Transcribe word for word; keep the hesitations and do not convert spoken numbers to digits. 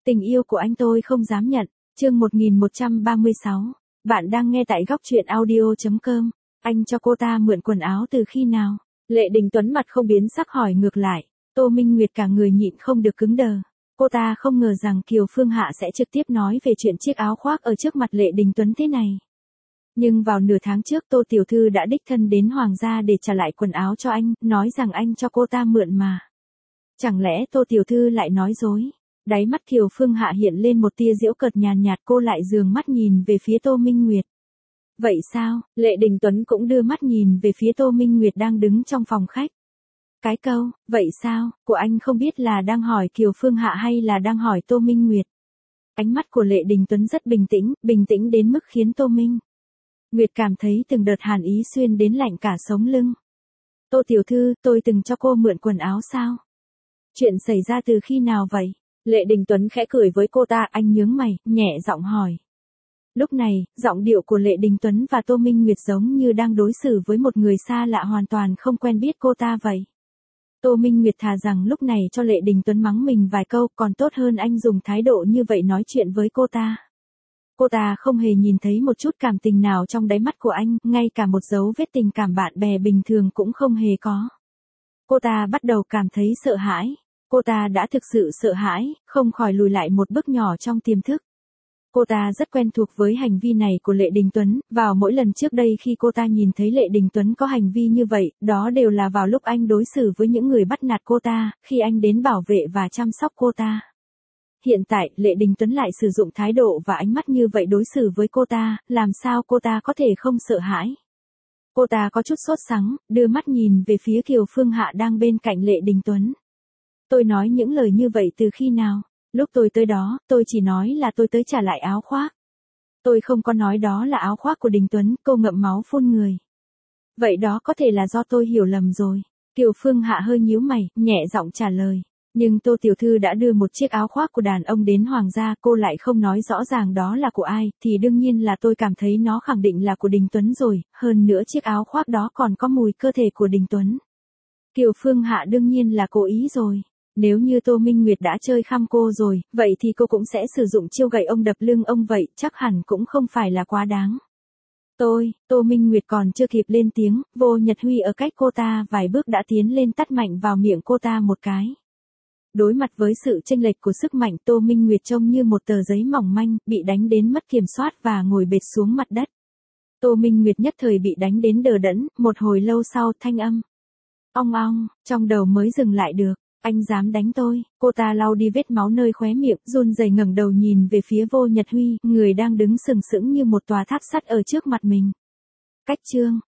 Tình yêu của anh tôi không dám nhận. Chương một nghìn một trăm ba mươi sáu. Bạn đang nghe tại góc truyện audio chấm com. Anh cho cô ta mượn quần áo từ khi nào? Lệ Đình Tuấn mặt không biến sắc hỏi ngược lại. Tô Minh Nguyệt cả người nhịn không được cứng đờ. Cô ta không ngờ rằng Kiều Phương Hạ sẽ trực tiếp nói về chuyện chiếc áo khoác ở trước mặt Lệ Đình Tuấn thế này. Nhưng vào nửa tháng trước Tô Tiểu Thư đã đích thân đến Hoàng gia để trả lại quần áo cho anh, nói rằng anh cho cô ta mượn mà. Chẳng lẽ Tô Tiểu Thư lại nói dối? Đáy mắt Kiều Phương Hạ hiện lên một tia giễu cợt nhàn nhạt, cô lại dường mắt nhìn về phía Tô Minh Nguyệt. Vậy sao? Lệ Đình Tuấn cũng đưa mắt nhìn về phía Tô Minh Nguyệt đang đứng trong phòng khách. Cái câu, vậy sao, của anh không biết là đang hỏi Kiều Phương Hạ hay là đang hỏi Tô Minh Nguyệt. Ánh mắt của Lệ Đình Tuấn rất bình tĩnh, bình tĩnh đến mức khiến Tô Minh Nguyệt cảm thấy từng đợt hàn ý xuyên đến lạnh cả sống lưng. Tô Tiểu Thư, tôi từng cho cô mượn quần áo sao? Chuyện xảy ra từ khi nào vậy? Lệ Đình Tuấn khẽ cười với cô ta, anh nhướng mày, nhẹ giọng hỏi. Lúc này, giọng điệu của Lệ Đình Tuấn và Tô Minh Nguyệt giống như đang đối xử với một người xa lạ hoàn toàn không quen biết cô ta vậy. Tô Minh Nguyệt thà rằng lúc này cho Lệ Đình Tuấn mắng mình vài câu, còn tốt hơn anh dùng thái độ như vậy nói chuyện với cô ta. Cô ta không hề nhìn thấy một chút cảm tình nào trong đáy mắt của anh, ngay cả một dấu vết tình cảm bạn bè bình thường cũng không hề có. Cô ta bắt đầu cảm thấy sợ hãi. Cô ta đã thực sự sợ hãi, không khỏi lùi lại một bước nhỏ trong tiềm thức. Cô ta rất quen thuộc với hành vi này của Lệ Đình Tuấn, vào mỗi lần trước đây khi cô ta nhìn thấy Lệ Đình Tuấn có hành vi như vậy, đó đều là vào lúc anh đối xử với những người bắt nạt cô ta, khi anh đến bảo vệ và chăm sóc cô ta. Hiện tại, Lệ Đình Tuấn lại sử dụng thái độ và ánh mắt như vậy đối xử với cô ta, làm sao cô ta có thể không sợ hãi. Cô ta có chút sốt sắng, đưa mắt nhìn về phía Kiều Phương Hạ đang bên cạnh Lệ Đình Tuấn. Tôi nói những lời như vậy từ khi nào? Lúc tôi tới đó, tôi chỉ nói là tôi tới trả lại áo khoác. Tôi không có nói đó là áo khoác của Đình Tuấn, cô ngậm máu phun người. Vậy đó có thể là do tôi hiểu lầm rồi. Kiều Phương Hạ hơi nhíu mày, nhẹ giọng trả lời. Nhưng Tô Tiểu Thư đã đưa một chiếc áo khoác của đàn ông đến Hoàng gia, cô lại không nói rõ ràng đó là của ai, thì đương nhiên là tôi cảm thấy nó khẳng định là của Đình Tuấn rồi, hơn nữa chiếc áo khoác đó còn có mùi cơ thể của Đình Tuấn. Kiều Phương Hạ đương nhiên là cố ý rồi. Nếu như Tô Minh Nguyệt đã chơi khăm cô rồi, vậy thì cô cũng sẽ sử dụng chiêu gậy ông đập lưng ông vậy, chắc hẳn cũng không phải là quá đáng. Tôi, Tô Minh Nguyệt còn chưa kịp lên tiếng, Vô Nhật Huy ở cách cô ta vài bước đã tiến lên tát mạnh vào miệng cô ta một cái. Đối mặt với sự chênh lệch của sức mạnh, Tô Minh Nguyệt trông như một tờ giấy mỏng manh, bị đánh đến mất kiểm soát và ngồi bệt xuống mặt đất. Tô Minh Nguyệt nhất thời bị đánh đến đờ đẫn, một hồi lâu sau thanh âm ong ong, trong đầu mới dừng lại được. Anh dám đánh tôi? Cô ta lau đi vết máu nơi khóe miệng, run rẩy ngẩng đầu nhìn về phía Vô Nhật Huy, người đang đứng sừng sững như một tòa tháp sắt ở trước mặt mình. Cách chương